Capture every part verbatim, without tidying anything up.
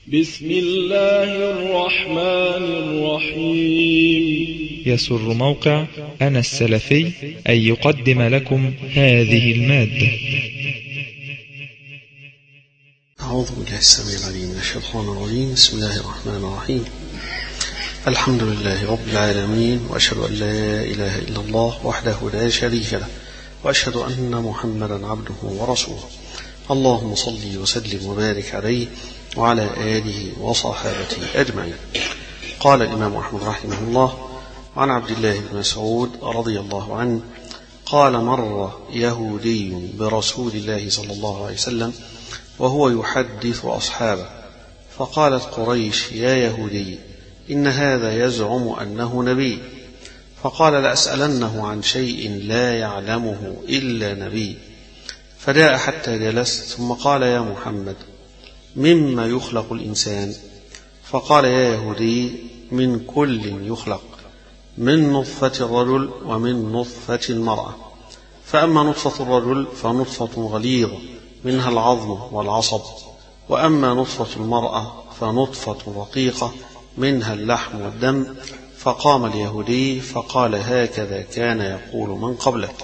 بسم الله الرحمن الرحيم. يسر موقع أنا السلفي أن يقدم لكم هذه المادة. أعوذ بالله السميع العليم من الشيطان الرجيم. بسم الله الرحمن الرحيم. الحمد لله رب العالمين، وأشهد أن لا إله إلا الله وحده لا شريك له، وأشهد أن محمدا عبده ورسوله. اللهم صل وسلم وبارك عليه وعلى آله وصحابته أجمعين. قال الإمام أحمد رحمه الله عن عبد الله بن مسعود رضي الله عنه قال: مر يهودي برسول الله صلى الله عليه وسلم وهو يحدث أصحابه، فقالت قريش: يا يهودي، إن هذا يزعم أنه نبي. فقال: لأسألنه عن شيء لا يعلمه إلا نبي. فجاء حتى جلست، ثم قال: يا محمد، مما يخلق الإنسان؟ فقال: يا يهودي، من كل يخلق، من نطفة الرجل ومن نطفة المرأة. فأما نطفة الرجل فنطفة غليظة منها العظم والعصب، وأما نطفة المرأة فنطفة رقيقة منها اللحم والدم. فقام اليهودي فقال: هكذا كان يقول من قبلك.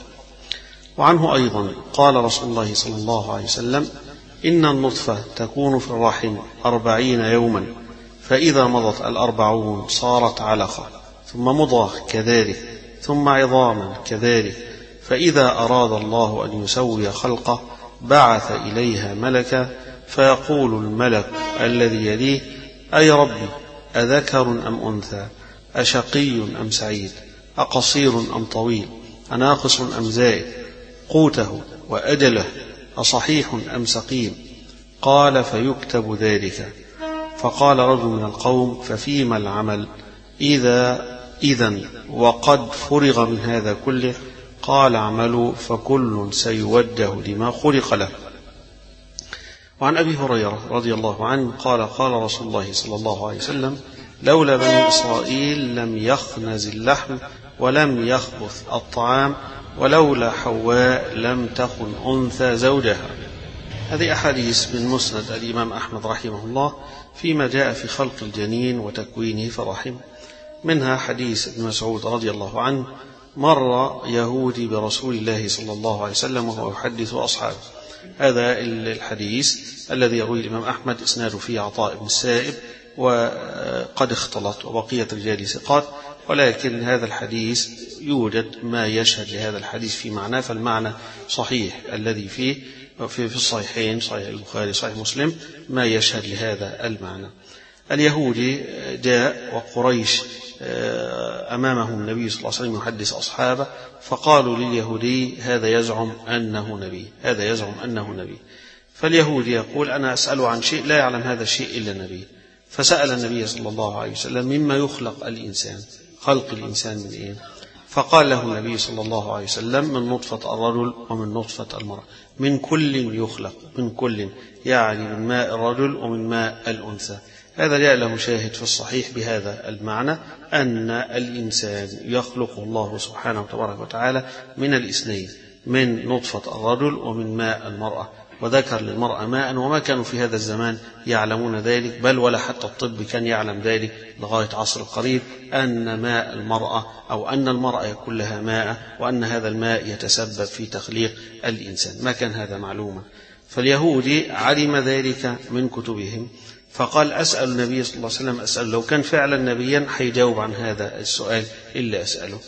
وعنه أيضا قال رسول الله صلى الله عليه وسلم: إن النطفة تكون في الرحم أربعين يوما، فإذا مضت الأربعون صارت علقة، ثم مضغة كذلك، ثم عظاما كذلك، فإذا أراد الله أن يسوي خلقه بعث إليها ملكا، فيقول الملك الذي يليه: أي ربي، أذكر أم أنثى؟ أشقي أم سعيد؟ أقصير أم طويل؟ أناقص أم زائد؟ قوته وأجله أصحيح أم سقيم؟ قال: فيكتب ذلك. فقال رجل من القوم: ففيما العمل إذا إذن وقد فرغ من هذا كله؟ قال: اعملوا فكل سيوجه لما خلق له. وعن أبي هريرة رضي الله عنه قال: قال رسول الله صلى الله عليه وسلم: لولا بنو إسرائيل لم يخنز اللحم ولم يخبث الطعام، ولولا حواء لم تخن أنثى زوجها. هذه أحاديث من مسند الإمام أحمد رحمه الله فيما جاء في خلق الجنين وتكوينه في الرحم. منها حديث ابن مسعود رضي الله عنه: مر يهودي برسول الله صلى الله عليه وسلم وهو يحدث أصحابه. هذا الحديث الذي يروي الإمام أحمد إسناده فيه عطاء بن السائب، وقد اختلط وبقية رجال ثقات، ولكن هذا الحديث يوجد ما يشهد لهذا الحديث في معناه، فالمعنى صحيح الذي فيه في الصحيحين، صحيح البخاري صحيح مسلم، ما يشهد لهذا المعنى. اليهودي جاء وقريش أمامهم النبي صلى الله عليه وسلم يحدث أصحابه، فقالوا لليهودي: هذا يزعم أنه نبي، هذا يزعم أنه نبي. فاليهودي يقول: أنا أسأل عن شيء لا يعلم هذا الشيء إلا نبي. فسأل النبي صلى الله عليه وسلم: مما يخلق الإنسان؟ خلق الإنسان من إيه؟ فقال له النبي صلى الله عليه وسلم: من نطفة الرجل ومن نطفة المرأة. من كل يخلق، من كل يعني من ماء الرجل ومن ماء الأنثى. هذا جاء له شاهد في الصحيح بهذا المعنى، أن الإنسان يخلق الله سبحانه وتبارك وتعالى من الاثنين، من نطفة الرجل ومن ماء المرأة، وذكر للمرأة ماء، وما كانوا في هذا الزمان يعلمون ذلك، بل ولا حتى الطب كان يعلم ذلك لغاية عصر قريب، أن ماء المرأة أو أن المرأة يكون لها ماء، وأن هذا الماء يتسبب في تخليق الإنسان، ما كان هذا معلوما. فاليهودي علم ذلك من كتبهم، فقال: أسأل النبي صلى الله عليه وسلم، أسأل لو كان فعلا نبيا حيجاوب عن هذا السؤال إلا أسأله.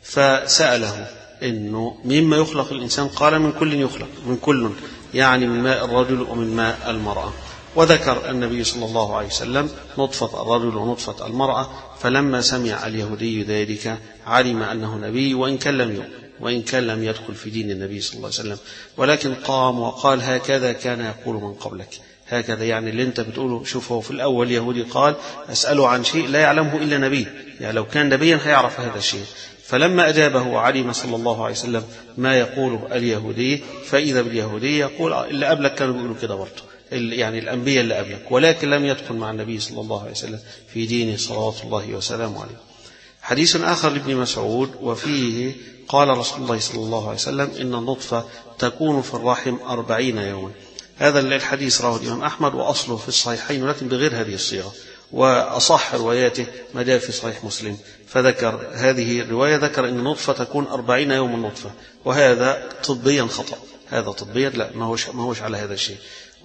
فسأله إنه مما يخلق الإنسان؟ قال: من كل يخلق، من كل يعني من ماء الرجل ومن ماء المرأة. وذكر النبي صلى الله عليه وسلم نطفة الرجل ونطفة المرأة. فلما سمع اليهودي ذلك علم أنه نبي، وإن كان لم يؤمن، وإن كان لم يدخل في دين النبي صلى الله عليه وسلم، ولكن قام وقال: هكذا كان يقول من قبلك. هكذا يعني اللي انت بتقوله. شوف، هو في الأول يهودي قال: أسأله عن شيء لا يعلمه إلا نبي، يعني لو كان نبيا هيعرف هذا الشيء. فلما أجابه وعلم صلى الله عليه وسلم ما يقوله اليهودي، فإذا باليهودي يقول: اللي قبلك كانوا بيقولوا كده برضه، يعني الأنبياء اللي قبلك، ولكن لم يدخل مع النبي صلى الله عليه وسلم في دينه صلوات الله وسلامه عليه. حديث آخر لابن مسعود وفيه قال رسول الله صلى الله عليه وسلم: إن النطفة تكون في الرحم أربعين يوما، هذا الحديث رواه الإمام أحمد وأصله في الصحيحين ولكن بغير هذه الصيغة، وأصح رواياته ما جاء في صحيح مسلم. فذكر هذه الرواية، ذكر أن النطفة تكون أربعين يوم النطفة، وهذا طبيا خطأ. هذا طبيا لا، ما هوش, ما هوش على هذا الشيء.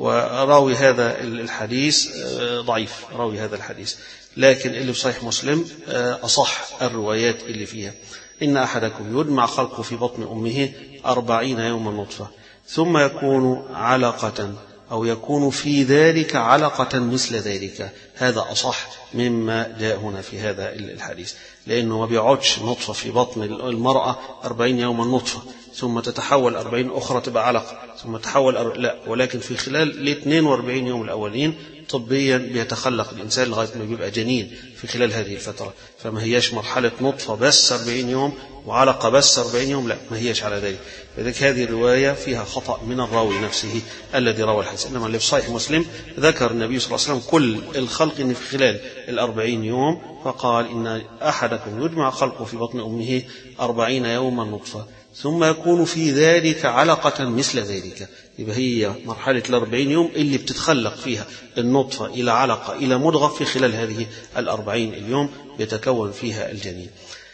وراوي هذا الحديث ضعيف، راوي هذا الحديث، لكن اللي في صحيح مسلم أصح الروايات اللي فيها. إن أحدكم يجمع خلقه في بطن أمه أربعين يوما نطفة ثم يكون علقة أو يكون في ذلك علقة مثل ذلك. هذا أصح مما جاء هنا في هذا الحديث، لأنه ما بيقعدش نطفة في بطن المرأة أربعين يوما نطفة ثم تتحول أربعين أخرى تبقى علقة ثم تتحول أر... لا، ولكن في خلال ال اثنين وأربعين يوم الأولين طبيا بيتخلق الإنسان لغاية ما بيبقى جنين في خلال هذه الفترة. فما هياش مرحلة نطفة بس أربعين يوم وعلقة بس أربعين يوم، لا، ما هياش على ذلك. لذلك هذه الرواية فيها خطأ من الراوي نفسه الذي روى الحديث. إنما اللي في صحيح مسلم ذكر النبي صلى الله عليه وسلم كل الخلق إن في خلال الأربعين يوم، فقال إن أحدكم يجمع خلقه في بطن أمه أربعين يوما نطفة ثم يكون في ذلك علقة مثل ذلك. يبقى هي مرحلة الأربعين يوم اللي بتتخلق فيها النطفة إلى علقة إلى مضغة، في خلال هذه الأربعين اليوم يتكون فيها الجنين.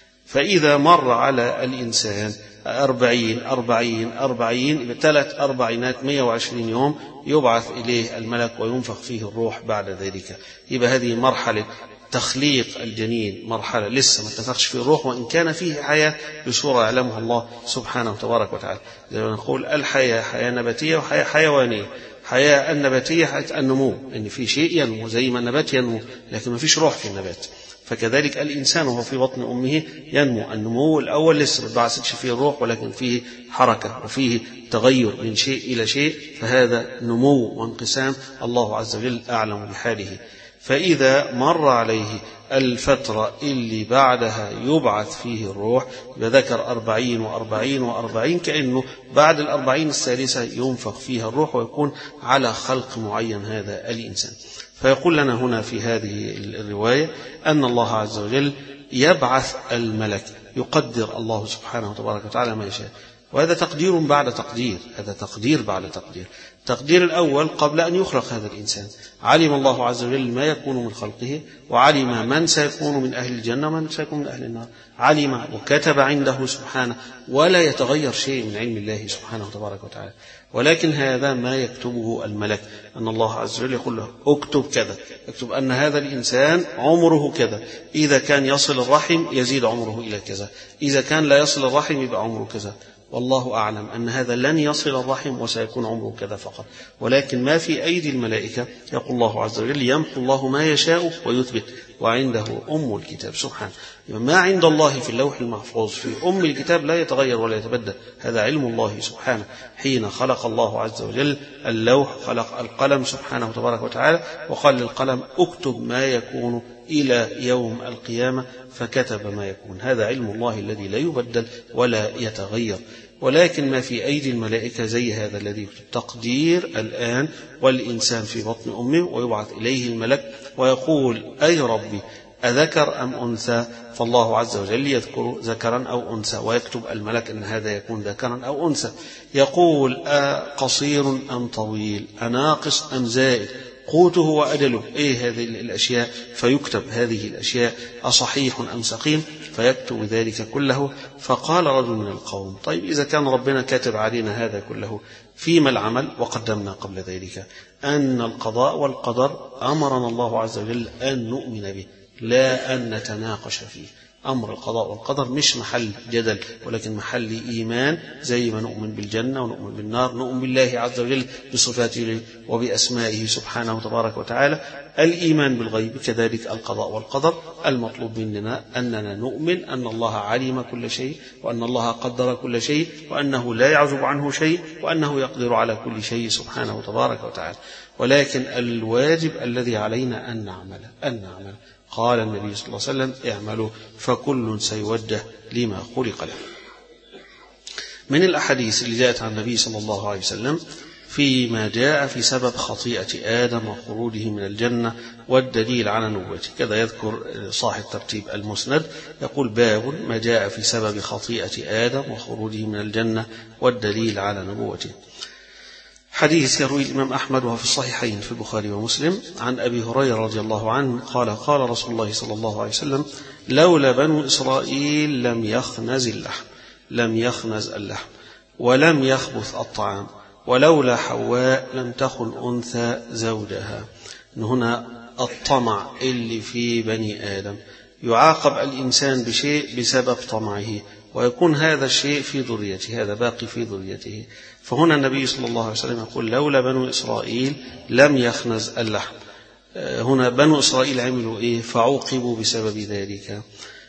فإذا مر على الإنسان أربعين أربعين أربعين ثلاث أربعينات مئة وعشرين يوم يبعث إليه الملك وينفخ فيه الروح بعد ذلك. يبقى هذه مرحلة تخليق الجنين، مرحلة لسه ما اتفقش فيه الروح، وإن كان فيه حياة بصورة يعلمها الله سبحانه وتبارك وتعالى. زي ما نقول الحياة حياة نباتية وحياة حيوانية. حياة النباتية حياة النمو، إن في شيء ينمو زي ما النبات ينمو، لكن ما فيش روح في النبات. فكذلك الإنسان وهو في بطن أمه ينمو، النمو الأول لسه ما بعثتش فيه الروح، ولكن فيه حركة وفيه تغير من شيء إلى شيء، فهذا نمو وانقسام الله عز وجل أعلم بحاله. فإذا مر عليه الفترة اللي بعدها يبعث فيه الروح، بذكر أربعين وأربعين وأربعين، كأنه بعد الأربعين الثالثة ينفخ فيها الروح ويكون على خلق معين هذا الإنسان. فيقول لنا هنا في هذه الرواية أن الله عز وجل يبعث الملك، يقدر الله سبحانه وتبارك وتعالى ما يشاء، وهذا تقدير بعد تقدير، هذا تقدير بعد تقدير. التقدير الأول قبل أن يخلق هذا الإنسان علم الله عز وجل ما يكون من خلقه، وعلم من سيكون من أهل الجنة ومن سيكون من أهل النار، علم وكتب عنده سبحانه، ولا يتغير شيء من علم الله سبحانه وتبارك وتعالى. ولكن هذا ما يكتبه الملك، أن الله عز وجل يقول له اكتب كذا، اكتب أن هذا الإنسان عمره كذا، إذا كان يصل الرحم يزيد عمره إلى كذا، إذا كان لا يصل الرحم يبقى عمره كذا. والله أعلم أن هذا لن يصل الرحم وسيكون عمره كذا فقط. ولكن ما في أيدي الملائكة يقول الله عز وجل يمحو الله ما يشاء ويثبت وعنده أم الكتاب. سبحانه، ما عند الله في اللوح المحفوظ في أم الكتاب لا يتغير ولا يتبدل، هذا علم الله سبحانه. حين خلق الله عز وجل اللوح خلق القلم سبحانه وتبارك وتعالى، وقال للقلم اكتب ما يكون إلى يوم القيامة، فكتب ما يكون. هذا علم الله الذي لا يبدل ولا يتغير. ولكن ما في أيدي الملائكة زي هذا الذي يكتب تقدير الآن، والإنسان في بطن أمه ويبعث إليه الملك ويقول أي ربي أذكر أم أنثى؟ فالله عز وجل يذكر ذكرا أو أنثى، ويكتب الملك أن هذا يكون ذكرا أو أنثى. يقول أقصير أم طويل، أناقص أم زائد، قوته وأجله، إيه هذه الأشياء، فيكتب هذه الأشياء، أصحيح أم سقيم، فيكتب ذلك كله. فقال رجل من القوم طيب إذا كان ربنا كاتب علينا هذا كله فيما العمل؟ وقدمنا قبل ذلك أن القضاء والقدر أمرنا الله عز وجل أن نؤمن به لا أن نتناقش فيه. أمر القضاء والقدر مش محل جدل، ولكن محل إيمان، زي ما نؤمن بالجنة ونؤمن بالنار، نؤمن بالله عز وجل بصفاته وبأسمائه سبحانه وتبارك وتعالى. الإيمان بالغيب كذلك القضاء والقدر. المطلوب مننا أننا نؤمن أن الله علم كل شيء، وأن الله قدر كل شيء، وأنه لا يعزب عنه شيء، وأنه يقدر على كل شيء سبحانه وتبارك وتعالى. ولكن الواجب الذي علينا أن نعمل أن نعمل قال النبي صلى الله عليه وسلم اعملوا فكل سيوجه لما خلق له. من الأحاديث اللي جاءت عن النبي صلى الله عليه وسلم فيما جاء في سبب خطيئة آدم وخروجه من الجنة والدليل على نبوته. كذا يذكر صاحب ترتيب المسند، يقول باب ما جاء في سبب خطيئة آدم وخروجه من الجنة والدليل على نبوته. حديث يروي الإمام أحمد وهو في الصحيحين في البخاري ومسلم عن أبي هريرة رضي الله عنه قال قال رسول الله صلى الله عليه وسلم لولا بنو إسرائيل لم يخنز اللحم لم يخنز اللحم ولم يخبث الطعام ولولا حواء لم تخن أنثى زوجها. هنا الطمع اللي في بني آدم، يعاقب الإنسان بشيء بسبب طمعه، ويكون هذا الشيء في ذريته، هذا باقي في ذريته. فهنا النبي صلى الله عليه وسلم يقول لولا بنو إسرائيل لم يخنز اللحم. هنا بنو إسرائيل عملوا إيه؟ فعوقبوا بسبب ذلك.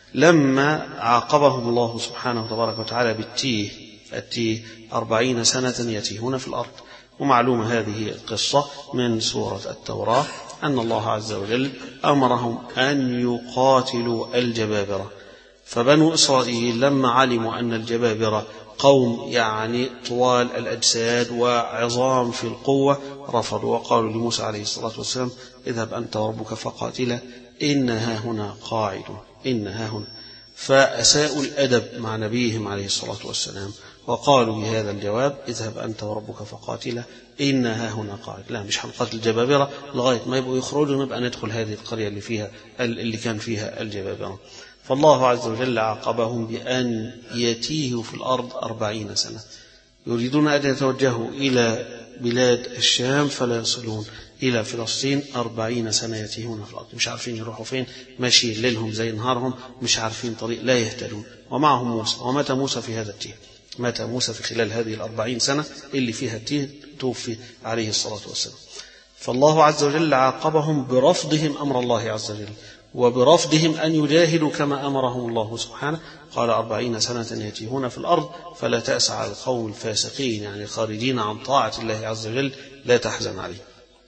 لما عاقبهم الله سبحانه تبارك وتعالى بالتيه، التيه أربعين سنة يتيهون في الأرض. ومعلومة هذه القصة من سورة التوراة أن الله عز وجل أمرهم أن يقاتلوا الجبابرة. فبنو إسرائيل لما علموا أن الجبابرة قوم يعني طوال الأجساد وعظام في القوة رفضوا وقالوا لموسى عليه الصلاة والسلام اذهب أنت وربك فقاتلا إنها هنا قاعد إنها هنا. فأساءوا الأدب مع نبيهم عليه الصلاة والسلام وقالوا بهذا الجواب اذهب أنت وربك فقاتلا إنها هنا قاعد. لا، مش هنقاتل الجبابرة لغاية ما يبقوا يخرجوا نبقى ندخل هذه القرية اللي فيها اللي كان فيها الجبابرة. فالله عز وجل عاقبهم بأن يتيهوا في الأرض أربعين سنة. يريدون أن يتوجهوا إلى بلاد الشام فلا يصلون إلى فلسطين، أربعين سنة يتيهون في الأرض، مش عارفين يروحوا فين، ماشيين ليلهم زي نهارهم، مش عارفين طريق، لا يهتدون. ومعهم موسى، ومات موسى في هذا التيه، مات موسى في خلال هذه الأربعين سنة اللي فيها التيه توفي عليه الصلاة والسلام. فالله عز وجل عاقبهم برفضهم أمر الله عز وجل وبرفضهم أن يجاهدوا كما أمرهم الله سبحانه. قال أربعين سنة يتيهون في الأرض فلا تأس على القوم الفاسقين، يعني خارجين عن طاعة الله عز وجل، لا تحزن عليه.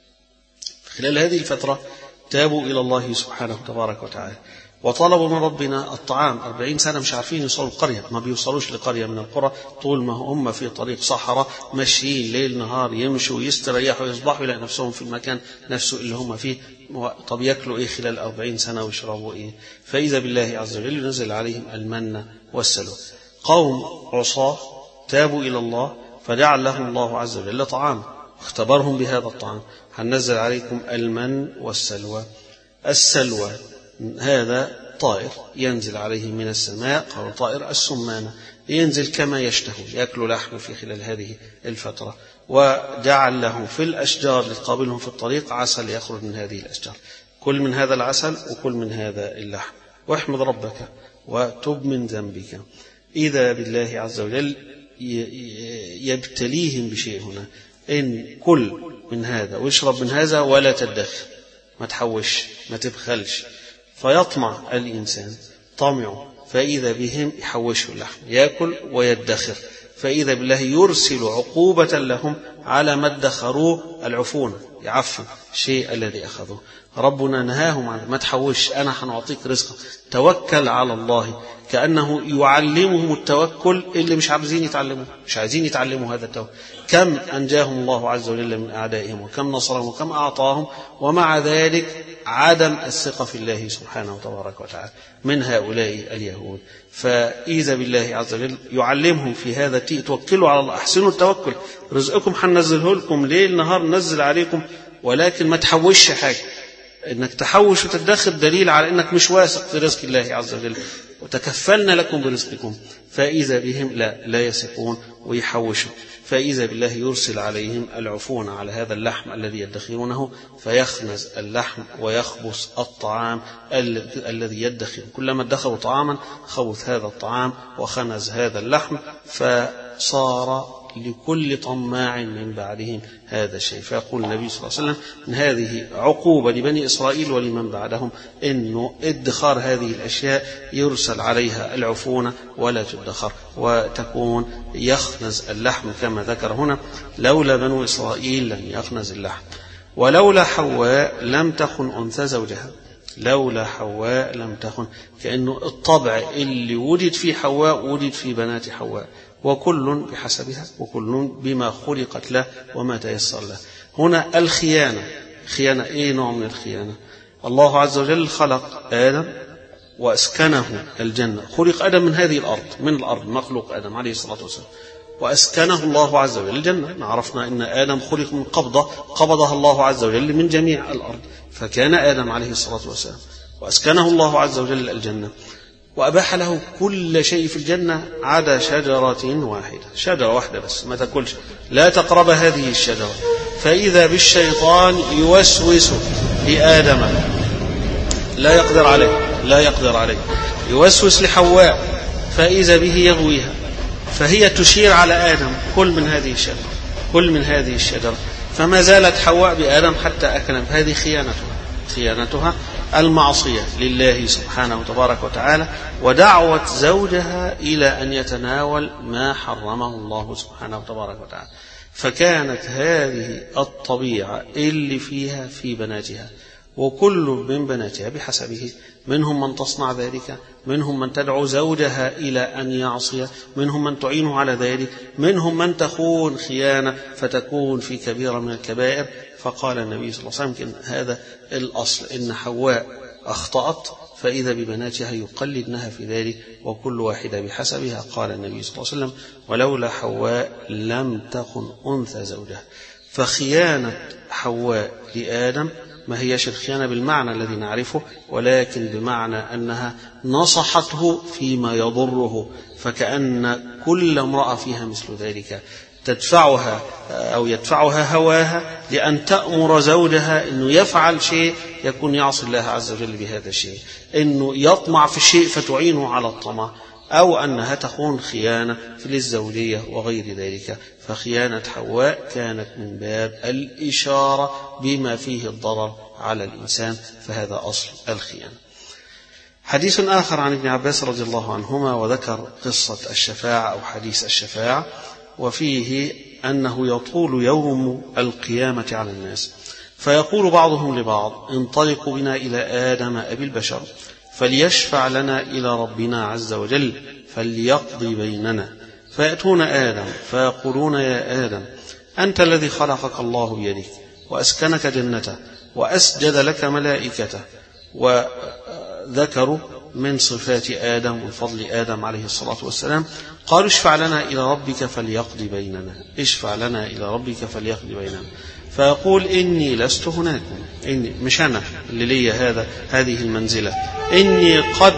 خلال هذه الفترة تابوا إلى الله سبحانه تبارك وتعالى وطلبوا من ربنا الطعام. أربعين سنة مش عارفين يوصلوا القرية، ما بيوصلوش لقرية من القرى طول ما هم في طريق صحراء ماشيين ليل نهار، يمشوا يستريحوا يصبحوا يلاقي نفسهم في المكان نفسه اللي هم فيه. طب يأكلوا إيه خلال أربعين سنة ويشربوا إيه؟ فإذا بالله عز وجل ينزل عليهم المن والسلوى. قوم عصاة تابوا إلى الله فجعل لهم الله عز وجل طعام، اختبرهم بهذا الطعام. هننزل عليكم المن والسلوى. السلوى هذا طائر ينزل عليه من السماء، قالوا طائر السمانة، ينزل كما يشتهي، يأكل لحم في خلال هذه الفترة. وجعل له في الأشجار لتقابلهم في الطريق عسل يخرج من هذه الأشجار، كل من هذا العسل وكل من هذا اللحم، واحمد ربك وتب من ذنبك. إذا بالله عز وجل يبتليهم بشيء هنا، إن كل من هذا واشرب من هذا ولا تدخر، ما تحوش ما تبخلش. فيطمع الإنسان طمعه، فإذا بهم يحوشوا اللحم يأكل ويدخر، فإذا بالله يرسل عقوبة لهم على ما ادخروه، العفونة، يعفوا الشيء الذي أخذوه. ربنا نهاهم عن ما تحوش، أنا حنعطيك رزقك، توكل على الله، كأنه يعلمهم التوكل اللي مش عايزين يتعلموه، مش عايزين يتعلموا هذا التوكل. كم أنجاهم الله عز وجل من أعدائهم، وكم نصرهم، وكم أعطاهم، ومع ذلك عدم الثقة في الله سبحانه وتبارك وتعالى من هؤلاء اليهود. فإذا بالله عز وجل يعلمهم في هذا، توكلوا على الله، أحسنوا التوكل، رزقكم حننزله لكم ليل نهار ننزل عليكم، ولكن ما تحوش حاجة. انك تحوش وتدخر دليل على انك مش واثق في رزق الله عز وجل، وتكفلنا لكم برزقكم. فإذا بهم لا لا يثقون ويحوشوا، فإذا بالله يرسل عليهم العفون على هذا اللحم الذي يدخرونه، فيخنز اللحم ويخبث الطعام الذي يدخر. كلما ادخروا طعاما خبث هذا الطعام وخنز هذا اللحم، فصار لكل طماع من بعدهم هذا الشيء. فيقول النبي صلى الله عليه وسلم إن هذه عقوبة لبني إسرائيل ولمن بعدهم، إنه ادخار هذه الأشياء يرسل عليها العفونة ولا تدخر، وتكون يخنز اللحم كما ذكر هنا. لولا بنو إسرائيل لم يخنز اللحم ولولا حواء لم تخن أنثى زوجها. لولا حواء لم تخن، كأنه الطبع اللي وجد في حواء وجد في بنات حواء، وكل بحسبها وكل بما خلقت له وما تيسر له. هنا الخيانة، خيانة ايه نوع من الخيانة؟ الله عز وجل خلق آدم وأسكنه الجنة، خلق آدم من هذه الأرض، من الأرض مخلوق آدم عليه الصلاة والسلام، وأسكنه الله عز وجل الجنة. عرفنا أن آدم خلق من قبضة قبضها الله عز وجل من جميع الأرض، فكان آدم عليه الصلاة والسلام، وأسكنه الله عز وجل الجنة، وأباح له كل شيء في الجنة عدا شجرة واحدة، شجرة واحدة بس ما تأكلش، لا تقرب هذه الشجرة. فإذا بالشيطان يوسوس لآدم، لا يقدر عليه لا يقدر عليه يوسوس لحواء، فإذا به يغويها، فهي تشير على آدم كل من هذه الشجرة كل من هذه الشجرة فما زالت حواء بآدم حتى أكلت. هذه خيانتها خيانتها المعصية لله سبحانه وتبارك وتعالى، ودعوة زوجها إلى أن يتناول ما حرمه الله سبحانه وتبارك وتعالى. فكانت هذه الطبيعة اللي فيها في بناتها، وكل من بناتها بحسبه، منهم من تصنع ذلك، منهم من تدعو زوجها إلى أن يعصي، منهم من تعينه على ذلك، منهم من تخون خيانة فتكون في كبيرة من الكبائر. فقال النبي صلى الله عليه وسلم هذا الأصل، إن حواء أخطأت فإذا ببناتها يقلدنها في ذلك، وكل واحدة بحسبها. قال النبي صلى الله عليه وسلم ولولا حواء لم تخن أنثى زوجها. فخيانة حواء لآدم ما هيش الخيانة بالمعنى الذي نعرفه، ولكن بمعنى أنها نصحته فيما يضره، فكأن كل امرأة فيها مثل ذلك تدفعها أو يدفعها هواها لأن تأمر زوجها أنه يفعل شيء يكون يعصي الله عز وجل بهذا الشيء، أنه يطمع في الشيء فتعينه على الطمع، أو أنها تكون خيانة في الزوجية وغير ذلك. فخيانة حواء كانت من باب الإشارة بما فيه الضرر على الإنسان، فهذا أصل الخيانة. حديث آخر عن ابن عباس رضي الله عنهما، وذكر قصة الشفاعة أو حديث الشفاعة، وفيه أنه يطول يوم القيامة على الناس، فيقول بعضهم لبعض انطلقوا بنا إلى آدم أبي البشر فليشفع لنا إلى ربنا عز وجل فليقضي بيننا. فيأتون آدم فيقولون يا آدم أنت الذي خلقك الله بيدك وأسكنك جنته وأسجد لك ملائكته. وذكروا من صفات آدم وفضل آدم عليه الصلاة والسلام. قالوا اشفع لنا إلى ربك فليقضي بيننا اشفع لنا إلى ربك فليقضي بيننا. فيقول إني لست هناكم، إني مش أنا اللي لي هذا هذه المنزلة، إني قد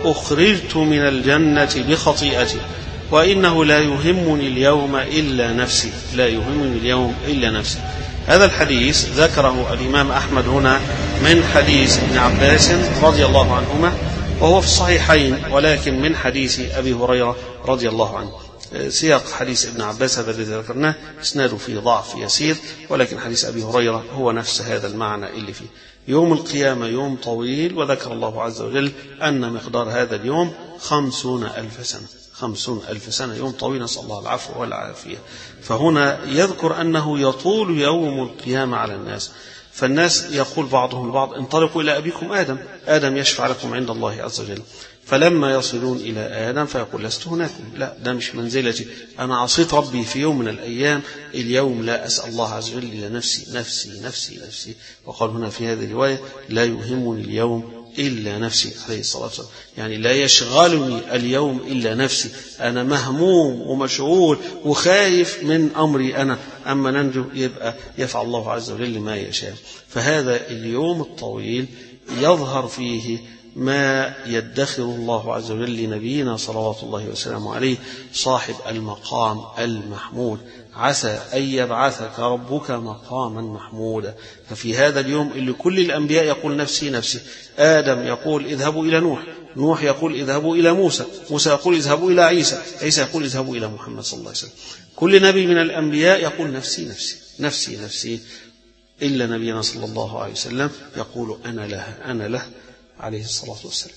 أخرجت من الجنة بخطيئتي، وإنه لا يهمني اليوم إلا نفسي لا يهمني اليوم إلا نفسي. هذا الحديث ذكره الإمام أحمد هنا من حديث ابن عباس رضي الله عنهما، وهو في الصحيحين، ولكن من حديث أبي هريرة رضي الله عنه. سياق حديث ابن عباس هذا الذي ذكرناه اسناده فيه ضعف يسير، ولكن حديث أبي هريرة هو نفس هذا المعنى اللي فيه. يوم القيامة يوم طويل، وذكر الله عز وجل أن مقدار هذا اليوم خمسون ألف سنة خمسون ألف سنة، يوم طويل، نسأل الله العفو والعافية. فهنا يذكر أنه يطول يوم القيامة على الناس، فالناس يقول بعضهم البعض انطلقوا إلى أبيكم آدم آدم يشفع لكم عند الله عز وجل. فلما يصلون إلى آدم فيقول لست هناكم، لا ده مش منزلتي، أنا عصيت ربي في يوم من الأيام، اليوم لا أسأل الله عز وجل إلى نفسي نفسي نفسي نفسي. وقال هنا في هذه الرواية لا يهمني اليوم إلا نفسي عليه الصلاة والسلام، يعني لا يشغلني اليوم إلا نفسي، أنا مهموم ومشغول وخايف من أمري أنا، أما ننجو يبقى يفعل الله عز وجل ما يشاء. فهذا اليوم الطويل يظهر فيه ما يدخر الله عز وجل لنبينا صلوات الله وسلامه عليه صاحب المقام المحمود، عسى أن يبعثك ربك مقاما محمودا. ففي هذا اليوم اللي كل الأنبياء يقول نفسي نفسي، آدم يقول اذهبوا إلى نوح، نوح يقول اذهبوا إلى موسى، موسى يقول اذهبوا إلى عيسى، عيسى يقول اذهبوا إلى محمد صلى الله عليه وسلم. كل نبي من الأنبياء يقول نفسي نفسي نفسي نفسي، إلا نبينا صلى الله عليه وسلم يقول أنا له أنا له عليه الصلاة والسلام.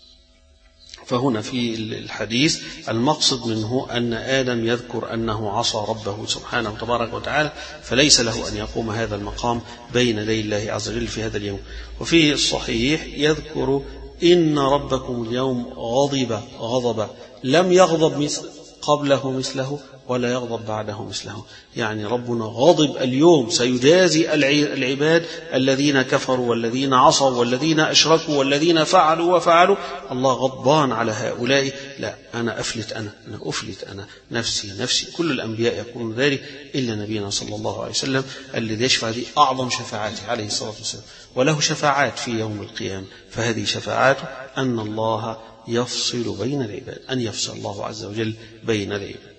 فهنا في الحديث المقصد منه أن آدم يذكر أنه عصى ربه سبحانه وتبارك وتعالى، فليس له أن يقوم هذا المقام بين يدي الله عز وجل في هذا اليوم. وفي الصحيح يذكر إن ربكم اليوم غضب غضبا لم يغضب مثل قبله مثله ولا يغضب بعده مثله. يعني ربنا غاضب اليوم، سيجازي العباد الذين كفروا والذين عصوا والذين أشركوا والذين فعلوا وفعلوا. الله غضبان على هؤلاء. لا، أنا أفلت أنا أنا أفلت أنا نفسي نفسي. كل الأنبياء يقولون ذلك إلا نبينا صلى الله عليه وسلم الذي يشفع دي أعظم شفاعاته عليه الصلاة والسلام، وله شفاعات في يوم القيامة. فهذه شفاعاته أن الله يفصل بين العباد، أن يفصل الله عز وجل بين العباد.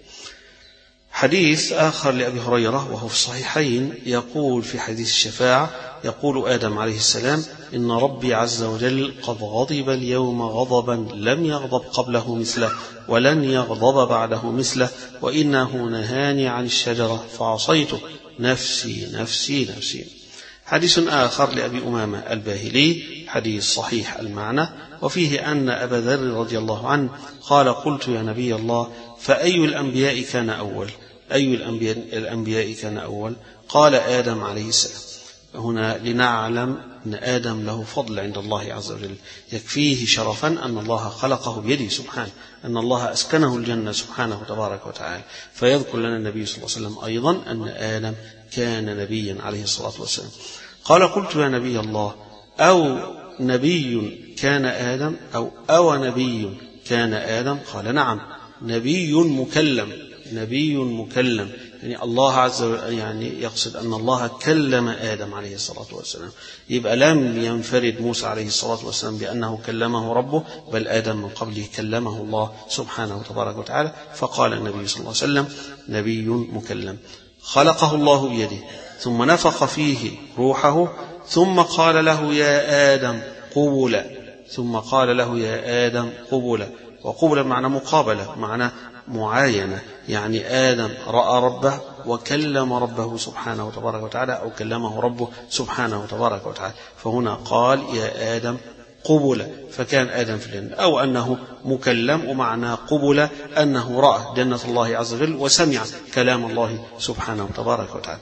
حديث آخر لأبي هريرة وهو في الصحيحين يقول في حديث الشفاعة، يقول آدم عليه السلام: إن ربي عز وجل قد غضب اليوم غضبا لم يغضب قبله مثله ولن يغضب بعده مثله، وإنه نهاني عن الشجرة فعصيته، نفسي نفسي نفسي. حديث آخر لأبي أمامة الباهلي، حديث صحيح المعنى، وفيه أن أبا ذر رضي الله عنه قال: قلت يا نبي الله فأي الأنبياء كان أول؟ أي الأنبياء, الأنبياء كان أول؟ قال: آدم عليه السلام. هنا لنعلم أن آدم له فضل عند الله عز وجل، يكفيه شرفا أن الله خلقه بيده سبحانه، أن الله أسكنه الجنة سبحانه تبارك وتعالى. فيذكر لنا النبي صلى الله عليه وسلم أيضا أن آدم كان نبيا عليه الصلاة والسلام. قال: قلت يا نبي الله أو نبي كان آدم أو أو نبي كان آدم؟ قال: نعم، نبي مكلم، نبي مكلم. يعني الله عز وجل يعني يقصد أن الله كلم آدم عليه الصلاة والسلام. يبقى لم ينفرد موسى عليه الصلاة والسلام بأنه كلمه ربه، بل آدم من قبله كلمه الله سبحانه وتبارك وتعالى. فقال النبي صلى الله عليه وسلم: نبي مكلم، خلقه الله بيده ثم نفخ فيه روحه ثم قال له يا آدم قبل، ثم قال له يا آدم قبل. وقبل معنى مقابلة، معنى معاينة، يعني آدم رأى ربه وكلم ربه سبحانه وتبارك وتعالى، أو كلمه ربه سبحانه وتبارك وتعالى. فهنا قال يا آدم قبل، فكان آدم في الجنة، أو أنه مكلم، ومعنى قبل أنه رأى جنة الله عز وجل وسمع كلام الله سبحانه وتبارك وتعالى.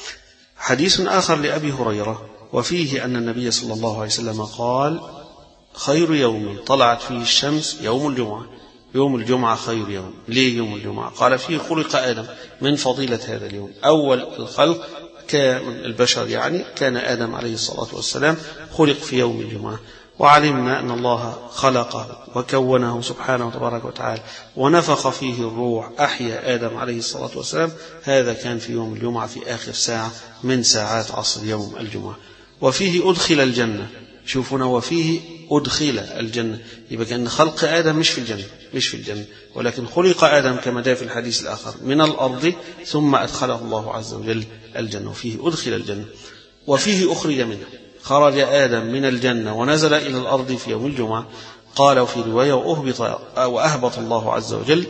حديث آخر لأبي هريرة وفيه أن النبي صلى الله عليه وسلم قال: خير يوم طلعت فيه الشمس يوم الجمعة. يوم الجمعة خير يوم. ليه يوم الجمعة؟ قال: فيه خلق آدم، من فضيلة هذا اليوم. أول الخلق كان البشر، يعني كان آدم عليه الصلاة والسلام خلق في يوم الجمعة. وعلمنا أن الله خلقه وكونه سبحانه وتبارك وتعالى ونفخ فيه الروح، أحيا آدم عليه الصلاة والسلام. هذا كان في يوم الجمعة في آخر ساعة من ساعات عصر يوم الجمعة. وفيه أدخل الجنة. شوفونا، وفيه أدخل الجنة، يبقى كأن خلق آدم مش في الجنة، مش في الجنة، ولكن خلق آدم كما جاء في الحديث الآخر من الأرض ثم أدخله الله عز وجل الجنة. وفيه أدخل الجنة. وفيه أخرج منه. خرج آدم من الجنة ونزل إلى الأرض في يوم الجمعة. قال في رواية: وأهبط, وأهبط الله عز وجل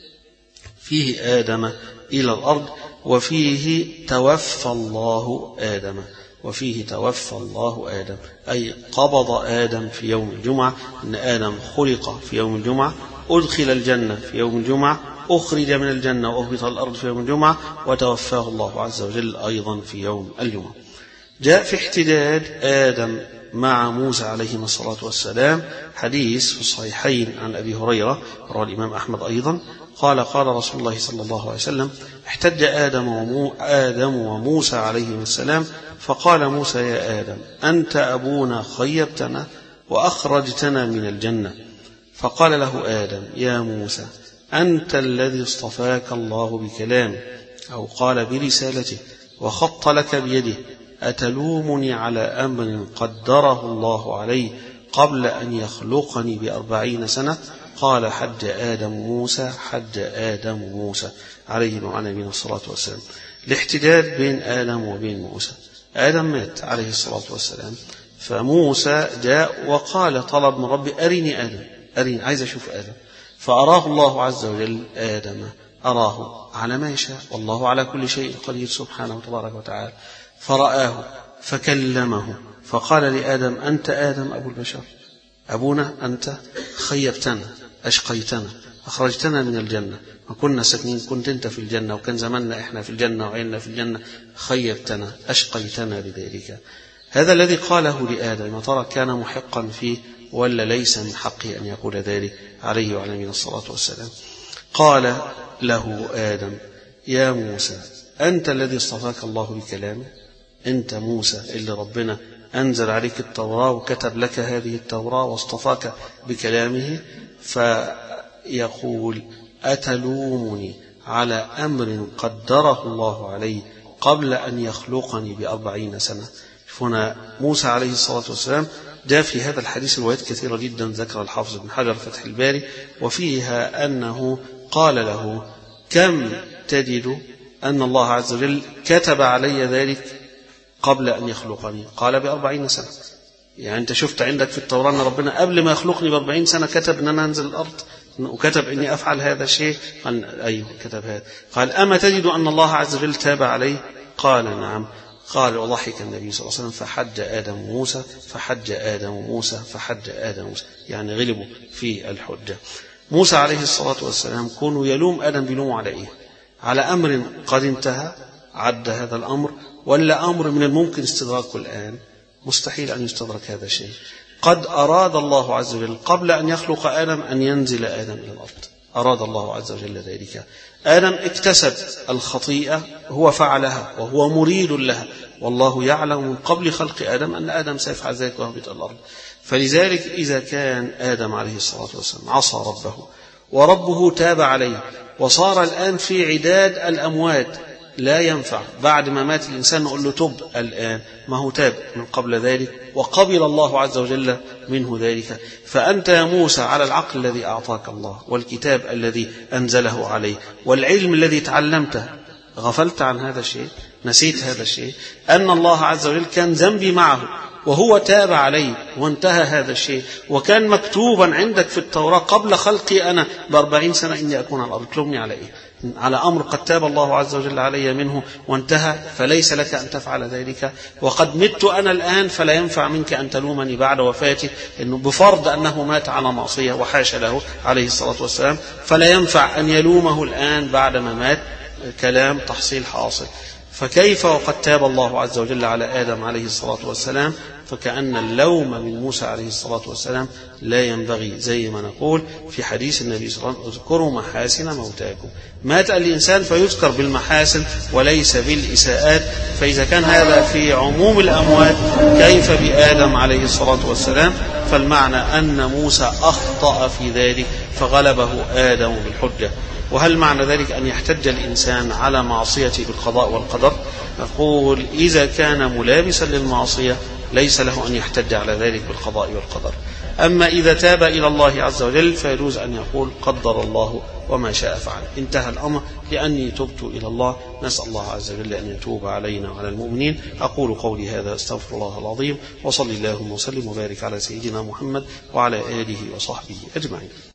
فيه آدم إلى الأرض. وفيه توفى الله آدم، وفيه توفى الله آدم، أي قبض آدم في يوم الجمعة. أن آدم خلق في يوم الجمعة، أدخل الجنة في يوم الجمعة، أخرج من الجنة وأهبط الأرض في يوم الجمعة، وتوفاه الله عز وجل أيضا في يوم الجمعة. جاء في احتداد آدم مع موسى عليهما الصلاة والسلام حديث في الصحيحين عن أبي هريرة رواه الإمام أحمد أيضا قال: قال رسول الله صلى الله عليه وسلم: احتج آدم, ومو آدم وموسى عليهما السلام، فقال موسى: يا آدم أنت أبونا خيبتنا وأخرجتنا من الجنة. فقال له آدم: يا موسى أنت الذي اصطفاك الله بكلامه، أو قال برسالته، وخط لك بيده، أتلومني على أمر قدره الله علي قبل أن يخلقني بأربعين سنة؟ قال: حج آدم موسى، حج آدم موسى عليه وعلى نبينا الصلاة والسلام. الاحتداد بين آدم وبين موسى. آدم مات عليه الصلاة والسلام، فموسى جاء وقال طلب من ربي: أرني آدم، أرني، عايز أشوف آدم. فأراه الله عز وجل آدم، أراه على ما يشاء، والله على كل شيء قدير سبحانه وتبارك وتعالى. فرآه فكلمه، فقال لآدم: أنت آدم أبو البشر، أبونا أنت، خيبتنا، أشقيتنا، أخرجتنا من الجنة، وكنا ساكنين، كنت أنت في الجنة، وكان زماننا إحنا في الجنة وعيننا في الجنة، خيبتنا، أشقيتنا بذلك. هذا الذي قاله لآدم، يا ترى كان محقا فيه ولا ليس من حقه أن يقول ذلك عليه وعلى نبينا الصلاة والسلام؟ قال له آدم: يا موسى أنت الذي اصطفاك الله بكلامه؟ أنت موسى اللي ربنا أنزل عليك التوراة وكتب لك هذه التوراة واصطفاك بكلامه. فيقول: أتلومني على أمر قدره الله علي قبل أن يخلقني بأربعين سنة. هنا موسى عليه الصلاة والسلام جاء في هذا الحديث روايات كثيرة جدا ذكر الحافظ بن حجر فتح الباري، وفيها أنه قال له: كم تجد أن الله عز وجل كتب علي ذلك قبل أن يخلقني؟ قال: بأربعين سنة. يعني أنت شفت عندك في التوراة أن ربنا قبل ما يخلقني بأربعين سنة كتب أن أنا أنزل الأرض وكتب أني أفعل هذا الشيء؟ قال: أيوه كتب هذا. قال: أما تجد أن الله عز وجل تاب عليه؟ قال: نعم. قال: وضحك النبي صلى الله عليه وسلم: فحج آدم موسى فحج آدم موسى فحج آدم موسى. يعني غلبوا في الحجة. موسى عليه الصلاة والسلام كونوا يلوم آدم بيلوموا على إيه؟ على أمر قد انتهى عد هذا الأمر، ولا أمر من الممكن استدراكه الآن؟ مستحيل أن يستدرك هذا الشيء. قد أراد الله عز وجل قبل أن يخلق آدم أن ينزل آدم إلى الأرض، أراد الله عز وجل ذلك. آدم اكتسب الخطيئة، هو فعلها وهو مريد لها، والله يعلم من قبل خلق آدم أن آدم سيفعل ذلك ويهبط الأرض. فلذلك إذا كان آدم عليه الصلاة والسلام عصى ربه وربه تاب عليه وصار الآن في عداد الأموات، لا ينفع بعد ما مات الإنسان نقول له تب الآن، ما هو تاب من قبل ذلك وقبل الله عز وجل منه ذلك. فأنت يا موسى على العقل الذي أعطاك الله والكتاب الذي أنزله عليه والعلم الذي تعلمته، غفلت عن هذا الشيء؟ نسيت هذا الشيء؟ أن الله عز وجل كان ذنبي معه وهو تاب عليه وانتهى هذا الشيء، وكان مكتوبا عندك في التوراة قبل خلقي أنا بأربعين سنة إني أكون على الأرض. تلومني على إيه؟ على أمر قد تاب الله عز وجل علي منه وانتهى، فليس لك أن تفعل ذلك. وقد مت أنا الآن فلا ينفع منك أن تلومني بعد وفاتي، إنه بفرض أنه مات على معصية وحاش له عليه الصلاة والسلام، فلا ينفع أن يلومه الآن بعد ما مات. كلام تحصيل حاصل. فكيف وقد تاب الله عز وجل على آدم عليه الصلاة والسلام؟ فكأن اللوم من موسى عليه الصلاة والسلام لا ينبغي، زي ما نقول في حديث النبي صلى الله عليه وسلم: اذكروا محاسن موتاكم. مات الإنسان فيذكر بالمحاسن وليس بالإساءات. فإذا كان هذا في عموم الأموات كيف بآدم عليه الصلاة والسلام؟ فالمعنى أن موسى أخطأ في ذلك فغلبه آدم بالحجة. وهل معنى ذلك أن يحتج الإنسان على معصيته بالقضاء والقدر؟ نقول إذا كان ملابسا للمعصية ليس له أن يحتج على ذلك بالقضاء والقدر. أما إذا تاب إلى الله عز وجل فيجوز أن يقول قدر الله وما شاء فعل، انتهى الأمر لأني تبت إلى الله. نسأل الله عز وجل أن يتوب علينا وعلى المؤمنين. أقول قولي هذا استغفر الله العظيم، وصلي اللهم وسلم وبارك على سيدنا محمد وعلى آله وصحبه أجمعين.